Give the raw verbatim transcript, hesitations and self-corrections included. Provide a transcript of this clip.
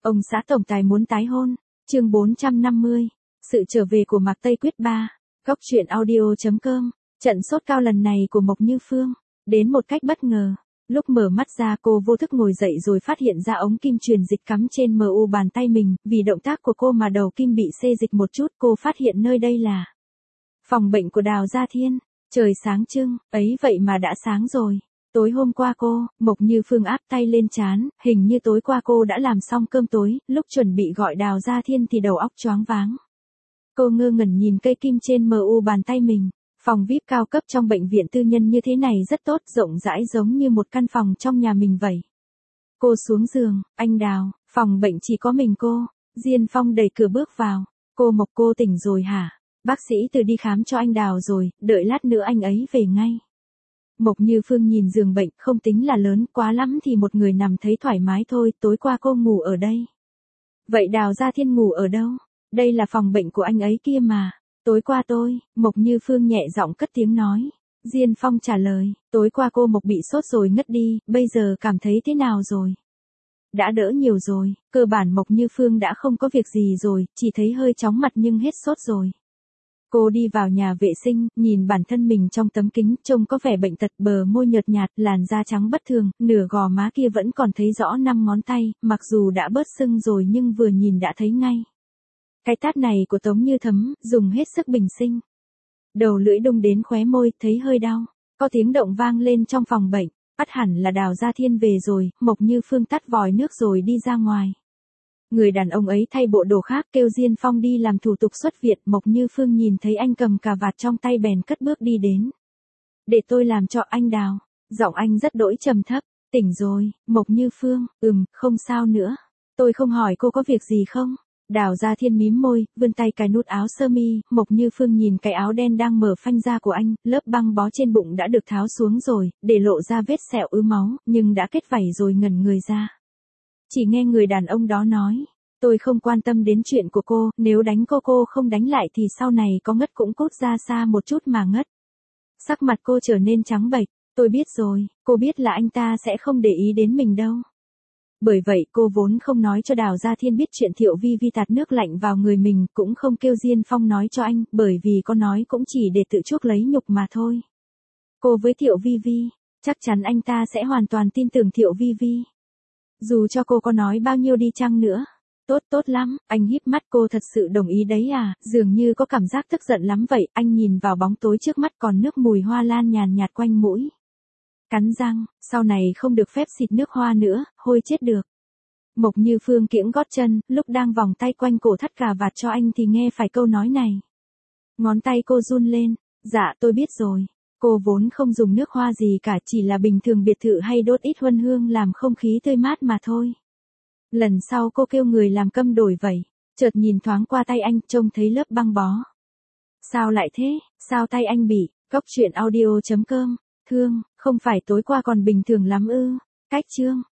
Ông xã tổng tài muốn tái hôn. Chương bốn trăm năm mươi. Sự trở về của Mạc Tây Quyết ba. Góc truyện audio chấm com. Trận sốt cao lần này của Mộc Như Phương đến một cách bất ngờ. Lúc mở mắt ra cô vô thức ngồi dậy rồi phát hiện ra ống kim truyền dịch cắm trên em u bàn tay mình, vì động tác của cô mà đầu kim bị xê dịch một chút. Cô phát hiện nơi đây là phòng bệnh của Đào Gia Thiên. Trời sáng trưng, ấy vậy mà đã sáng rồi. Tối hôm qua cô, Mộc Như Phương áp tay lên trán, hình như tối qua cô đã làm xong cơm tối, lúc chuẩn bị gọi Đào Gia Thiên thì đầu óc choáng váng. Cô ngơ ngẩn nhìn cây kim trên em u bàn tay mình. Phòng vi ai pi cao cấp trong bệnh viện tư nhân như thế này rất tốt, rộng rãi giống như một căn phòng trong nhà mình vậy. Cô xuống giường, anh Đào, phòng bệnh chỉ có mình cô. Diên Phong đẩy cửa bước vào. Cô Mộc, cô tỉnh rồi hả? Bác sĩ Từ đi khám cho anh Đào rồi, đợi lát nữa anh ấy về ngay. Mộc Như Phương nhìn giường bệnh, không tính là lớn, quá lắm thì một người nằm thấy thoải mái thôi. Tối qua cô ngủ ở đây. Vậy Đào Gia Thiên ngủ ở đâu? Đây là phòng bệnh của anh ấy kia mà. Tối qua tôi, Mộc Như Phương nhẹ giọng cất tiếng nói. Diên Phong trả lời, tối qua cô Mộc bị sốt rồi ngất đi, bây giờ cảm thấy thế nào rồi? Đã đỡ nhiều rồi, cơ bản Mộc Như Phương đã không có việc gì rồi, chỉ thấy hơi chóng mặt nhưng hết sốt rồi. Cô đi vào nhà vệ sinh, nhìn bản thân mình trong tấm kính, trông có vẻ bệnh tật, bờ môi nhợt nhạt, làn da trắng bất thường, nửa gò má kia vẫn còn thấy rõ năm ngón tay, mặc dù đã bớt sưng rồi nhưng vừa nhìn đã thấy ngay. Cái tát này của Tống Như Thấm, dùng hết sức bình sinh. Đầu lưỡi đung đến khóe môi, thấy hơi đau. Có tiếng động vang lên trong phòng bệnh, ắt hẳn là Đào Gia Thiên về rồi. Mộc Như Phương tắt vòi nước rồi đi ra ngoài. Người đàn ông ấy thay bộ đồ khác kêu Diên Phong đi làm thủ tục xuất viện. Mộc Như Phương nhìn thấy anh cầm cà vạt trong tay bèn cất bước đi đến. Để tôi làm cho anh Đào. Giọng anh rất đỗi trầm thấp. Tỉnh rồi, Mộc Như Phương, ừm, không sao nữa. Tôi không hỏi cô có việc gì không? Đào Gia Thiên mím môi, vươn tay cài nút áo sơ mi. Mộc Như Phương nhìn cái áo đen đang mở phanh ra của anh, lớp băng bó trên bụng đã được tháo xuống rồi, để lộ ra vết sẹo ứ máu, nhưng đã kết vảy rồi ngẩn người ra. Chỉ nghe người đàn ông đó nói, tôi không quan tâm đến chuyện của cô, nếu đánh cô cô không đánh lại thì sau này có ngất cũng cút ra xa một chút mà ngất. Sắc mặt cô trở nên trắng bệch, tôi biết rồi, cô biết là anh ta sẽ không để ý đến mình đâu. Bởi vậy cô vốn không nói cho Đào Gia Thiên biết chuyện Thiệu Vi Vi tạt nước lạnh vào người mình, cũng không kêu Diên Phong nói cho anh, bởi vì có nói cũng chỉ để tự chuốc lấy nhục mà thôi. Cô với Thiệu Vi Vi, chắc chắn anh ta sẽ hoàn toàn tin tưởng Thiệu Vi Vi. Dù cho cô có nói bao nhiêu đi chăng nữa. Tốt tốt lắm, anh híp mắt, cô thật sự đồng ý đấy à? Dường như có cảm giác tức giận lắm vậy. Anh nhìn vào bóng tối trước mắt còn nước mùi hoa lan nhàn nhạt quanh mũi. Cắn răng, sau này không được phép xịt nước hoa nữa, hôi chết được. Mộc Như Phương kiễng gót chân, lúc đang vòng tay quanh cổ thắt cà vạt cho anh thì nghe phải câu nói này. Ngón tay cô run lên, dạ tôi biết rồi. Cô vốn không dùng nước hoa gì cả, chỉ là bình thường biệt thự hay đốt ít huân hương làm không khí tươi mát mà thôi. Lần sau cô kêu người làm câm đổi vậy, chợt nhìn thoáng qua tay anh, trông thấy lớp băng bó. Sao lại thế, sao tay anh bị? Góc truyện audio chấm com. Thương, không phải tối qua còn bình thường lắm ư? Cách chương.